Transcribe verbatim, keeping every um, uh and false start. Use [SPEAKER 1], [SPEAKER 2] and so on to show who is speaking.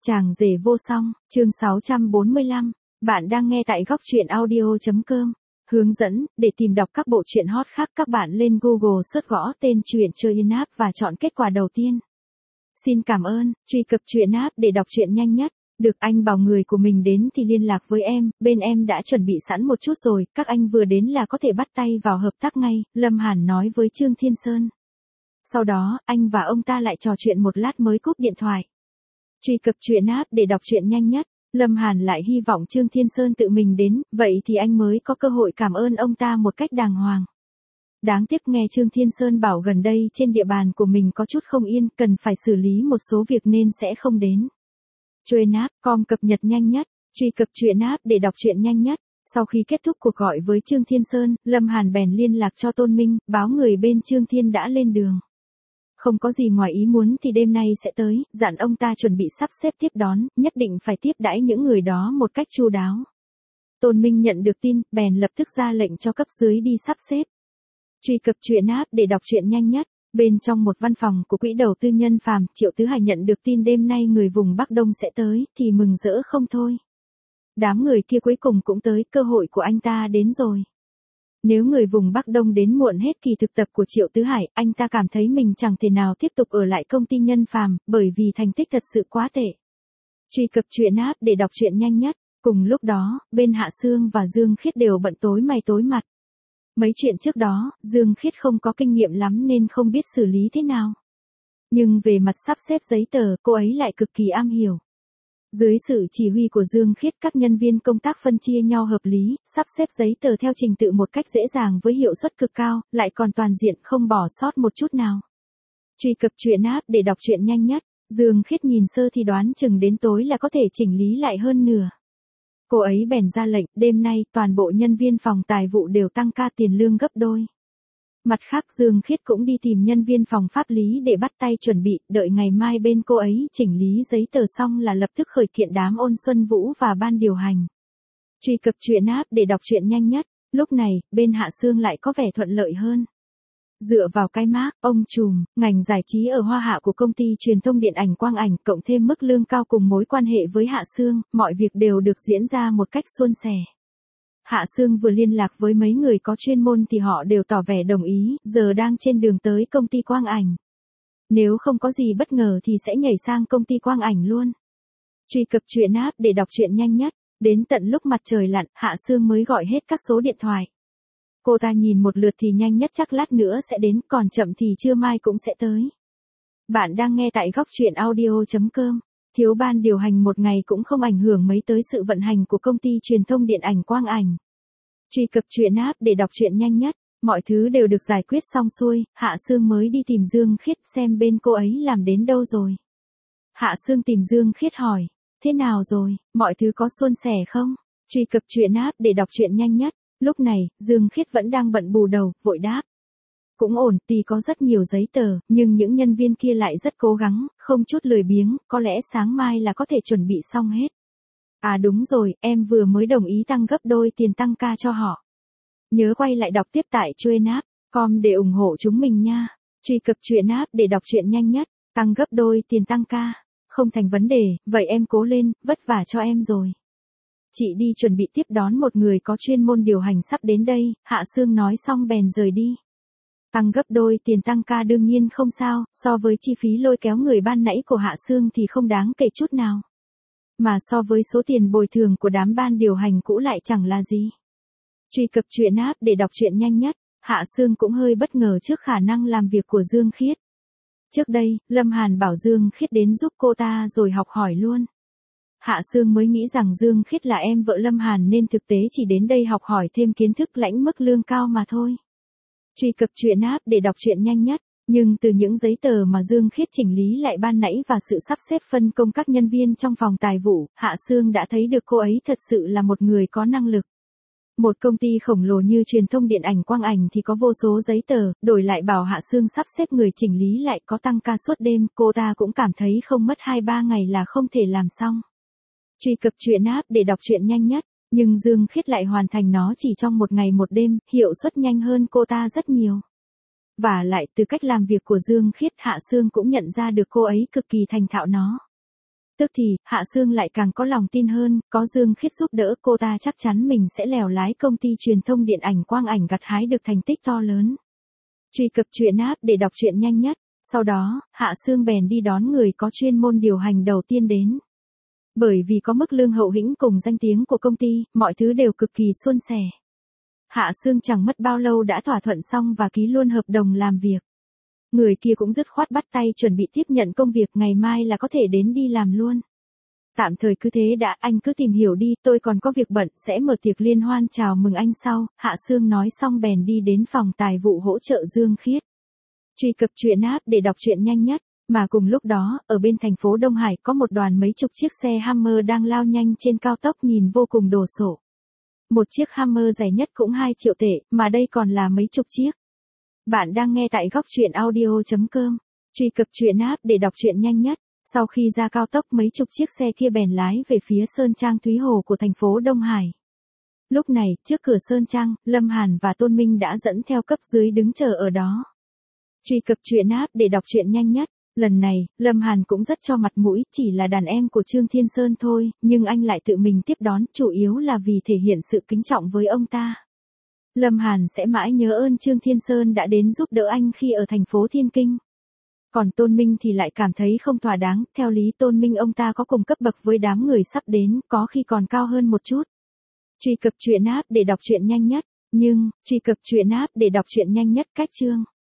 [SPEAKER 1] Chàng rể vô song, chương sáu trăm bốn mươi lăm. Bạn đang nghe tại góc truyện audio chấm com. Hướng dẫn, để tìm đọc các bộ truyện hot khác các bạn lên Google search gõ tên truyện chơi in app và chọn kết quả đầu tiên. Xin cảm ơn, truy cập truyện app để đọc truyện nhanh nhất. Được anh bảo người của mình đến thì liên lạc với em, bên em đã chuẩn bị sẵn một chút rồi, các anh vừa đến là có thể bắt tay vào hợp tác ngay, Lâm Hàn nói với Trương Thiên Sơn. Sau đó, anh và ông ta lại trò chuyện một lát mới cúp điện thoại. Truy cập truyện app để đọc truyện nhanh nhất. Lâm Hàn lại hy vọng Trương Thiên Sơn tự mình đến, vậy thì anh mới có cơ hội cảm ơn ông ta một cách đàng hoàng. Đáng tiếc nghe Trương Thiên Sơn bảo gần đây trên địa bàn của mình có chút không yên, cần phải xử lý một số việc nên sẽ không đến. Truyện app com cập nhật nhanh nhất. Truy cập truyện app để đọc truyện nhanh nhất. Sau khi kết thúc cuộc gọi với Trương Thiên Sơn, Lâm Hàn bèn liên lạc cho Tôn Minh, báo người bên Trương Thiên đã lên đường. Không có gì ngoài ý muốn thì đêm nay sẽ tới, dặn ông ta chuẩn bị sắp xếp tiếp đón, nhất định phải tiếp đãi những người đó một cách chu đáo. Tôn Minh nhận được tin, bèn lập tức ra lệnh cho cấp dưới đi sắp xếp. Truy cập truyện app để đọc truyện nhanh nhất. Bên trong một văn phòng của quỹ đầu tư Nhân Phàm, Triệu Tứ Hải nhận được tin đêm nay người vùng Bắc Đông sẽ tới, thì mừng rỡ không thôi. Đám người kia cuối cùng cũng tới, cơ hội của anh ta đến rồi. Nếu người vùng Bắc Đông đến muộn hết kỳ thực tập của Triệu Tứ Hải, anh ta cảm thấy mình chẳng thể nào tiếp tục ở lại công ty Nhân Phàm, bởi vì thành tích thật sự quá tệ. Truy cập truyện app để đọc truyện nhanh nhất. Cùng lúc đó, bên Hạ Sương và Dương Khiết đều bận tối mày tối mặt. Mấy chuyện trước đó, Dương Khiết không có kinh nghiệm lắm nên không biết xử lý thế nào. Nhưng về mặt sắp xếp giấy tờ, cô ấy lại cực kỳ am hiểu. Dưới sự chỉ huy của Dương Khiết, các nhân viên công tác phân chia nhau hợp lý, sắp xếp giấy tờ theo trình tự một cách dễ dàng với hiệu suất cực cao, lại còn toàn diện không bỏ sót một chút nào. Truy cập truyện app để đọc truyện nhanh nhất. Dương Khiết nhìn sơ thì đoán chừng đến tối là có thể chỉnh lý lại hơn nửa. Cô ấy bèn ra lệnh, đêm nay toàn bộ nhân viên phòng tài vụ đều tăng ca tiền lương gấp đôi. Mặt khác Dương Khiết cũng đi tìm nhân viên phòng pháp lý để bắt tay chuẩn bị, đợi ngày mai bên cô ấy chỉnh lý giấy tờ xong là lập tức khởi kiện đám Ôn Xuân Vũ và ban điều hành. Truy cập truyện app để đọc truyện nhanh nhất. Lúc này, bên Hạ Sương lại có vẻ thuận lợi hơn. Dựa vào cái mác, ông trùm, ngành giải trí ở Hoa Hạ của công ty truyền thông điện ảnh Quang Ảnh, cộng thêm mức lương cao cùng mối quan hệ với Hạ Sương, mọi việc đều được diễn ra một cách suôn sẻ. Hạ Sương vừa liên lạc với mấy người có chuyên môn thì họ đều tỏ vẻ đồng ý, giờ đang trên đường tới công ty Quang Ảnh. Nếu không có gì bất ngờ thì sẽ nhảy sang công ty Quang Ảnh luôn. Truy cập truyện app để đọc truyện nhanh nhất. Đến tận lúc mặt trời lặn, Hạ Sương mới gọi hết các số điện thoại. Cô ta nhìn một lượt thì nhanh nhất chắc lát nữa sẽ đến, còn chậm thì trưa mai cũng sẽ tới. Bạn đang nghe tại góc truyện audio chấm com. Thiếu ban điều hành một ngày cũng không ảnh hưởng mấy tới sự vận hành của công ty truyền thông điện ảnh Quang Ảnh. Truy cập truyện app để đọc truyện nhanh nhất. Mọi thứ đều được giải quyết xong xuôi, Hạ Sương mới đi tìm Dương Khiết xem bên cô ấy làm đến đâu rồi. Hạ Sương tìm Dương Khiết hỏi, thế nào rồi, mọi thứ có suôn sẻ không? Truy cập truyện app để đọc truyện nhanh nhất. Lúc này, Dương Khiết vẫn đang bận bù đầu, vội đáp. Cũng ổn, tuy có rất nhiều giấy tờ, nhưng những nhân viên kia lại rất cố gắng, không chút lười biếng, có lẽ sáng mai là có thể chuẩn bị xong hết. À đúng rồi, em vừa mới đồng ý tăng gấp đôi tiền tăng ca cho họ. Nhớ quay lại đọc tiếp tại truyện app com để ủng hộ chúng mình nha. Truy cập truyện app để đọc truyện nhanh nhất. Tăng gấp đôi tiền tăng ca. Không thành vấn đề, vậy em cố lên, vất vả cho em rồi. Chị đi chuẩn bị tiếp đón một người có chuyên môn điều hành sắp đến đây, Hạ Sương nói xong bèn rời đi. Tăng gấp đôi tiền tăng ca đương nhiên không sao, so với chi phí lôi kéo người ban nãy của Hạ Sương thì không đáng kể chút nào. Mà so với số tiền bồi thường của đám ban điều hành cũ lại chẳng là gì. Truy cập truyện app để đọc truyện nhanh nhất. Hạ Sương cũng hơi bất ngờ trước khả năng làm việc của Dương Khiết. Trước đây, Lâm Hàn bảo Dương Khiết đến giúp cô ta rồi học hỏi luôn. Hạ Sương mới nghĩ rằng Dương Khiết là em vợ Lâm Hàn nên thực tế chỉ đến đây học hỏi thêm kiến thức lãnh mức lương cao mà thôi. Truy cập truyện app để đọc truyện nhanh nhất. Nhưng từ những giấy tờ mà Dương Khiết chỉnh lý lại ban nãy và sự sắp xếp phân công các nhân viên trong phòng tài vụ, Hạ Sương đã thấy được cô ấy thật sự là một người có năng lực. Một công ty khổng lồ như truyền thông điện ảnh Quang Ảnh thì có vô số giấy tờ, đổi lại bảo Hạ Sương sắp xếp người chỉnh lý lại có tăng ca suốt đêm, cô ta cũng cảm thấy không mất hai ba ngày là không thể làm xong. Truy cập truyện app để đọc truyện nhanh nhất. Nhưng Dương Khiết lại hoàn thành nó chỉ trong một ngày một đêm, hiệu suất nhanh hơn cô ta rất nhiều. Và lại từ cách làm việc của Dương Khiết, Hạ Sương cũng nhận ra được cô ấy cực kỳ thành thạo nó. Tức thì, Hạ Sương lại càng có lòng tin hơn, có Dương Khiết giúp đỡ cô ta chắc chắn mình sẽ lèo lái công ty truyền thông điện ảnh Quang Ảnh gặt hái được thành tích to lớn. Truy cập truyện app để đọc truyện nhanh nhất. Sau đó, Hạ Sương bèn đi đón người có chuyên môn điều hành đầu tiên đến. Bởi vì có mức lương hậu hĩnh cùng danh tiếng của công ty, mọi thứ đều cực kỳ suôn sẻ. Hạ Sương chẳng mất bao lâu đã thỏa thuận xong và ký luôn hợp đồng làm việc. Người kia cũng dứt khoát bắt tay chuẩn bị tiếp nhận công việc, ngày mai là có thể đến đi làm luôn. Tạm thời cứ thế đã, anh cứ tìm hiểu đi, tôi còn có việc bận, sẽ mở tiệc liên hoan chào mừng anh sau. Hạ Sương nói xong bèn đi đến phòng tài vụ hỗ trợ Dương Khiết. Truy cập truyện app để đọc truyện nhanh nhất. Mà cùng lúc đó, ở bên thành phố Đông Hải có một đoàn mấy chục chiếc xe Hummer đang lao nhanh trên cao tốc nhìn vô cùng đồ sộ. Một chiếc Hummer rẻ nhất cũng hai triệu tệ, mà đây còn là mấy chục chiếc. Bạn đang nghe tại góc truyện audio chấm com. Truy cập truyện app để đọc truyện nhanh nhất. Sau khi ra cao tốc mấy chục chiếc xe kia bèn lái về phía Sơn Trang Thúy Hồ của thành phố Đông Hải. Lúc này, trước cửa Sơn Trang, Lâm Hàn và Tôn Minh đã dẫn theo cấp dưới đứng chờ ở đó. Truy cập truyện app để đọc truyện nhanh nhất. Lần này, Lâm Hàn cũng rất cho mặt mũi, chỉ là đàn em của Trương Thiên Sơn thôi, nhưng anh lại tự mình tiếp đón, chủ yếu là vì thể hiện sự kính trọng với ông ta. Lâm Hàn sẽ mãi nhớ ơn Trương Thiên Sơn đã đến giúp đỡ anh khi ở thành phố Thiên Kinh. Còn Tôn Minh thì lại cảm thấy không thỏa đáng, theo lý Tôn Minh ông ta có cùng cấp bậc với đám người sắp đến, có khi còn cao hơn một chút. Truy cập truyện app để đọc truyện nhanh nhất, nhưng, truy cập truyện app để đọc truyện nhanh nhất cách chương.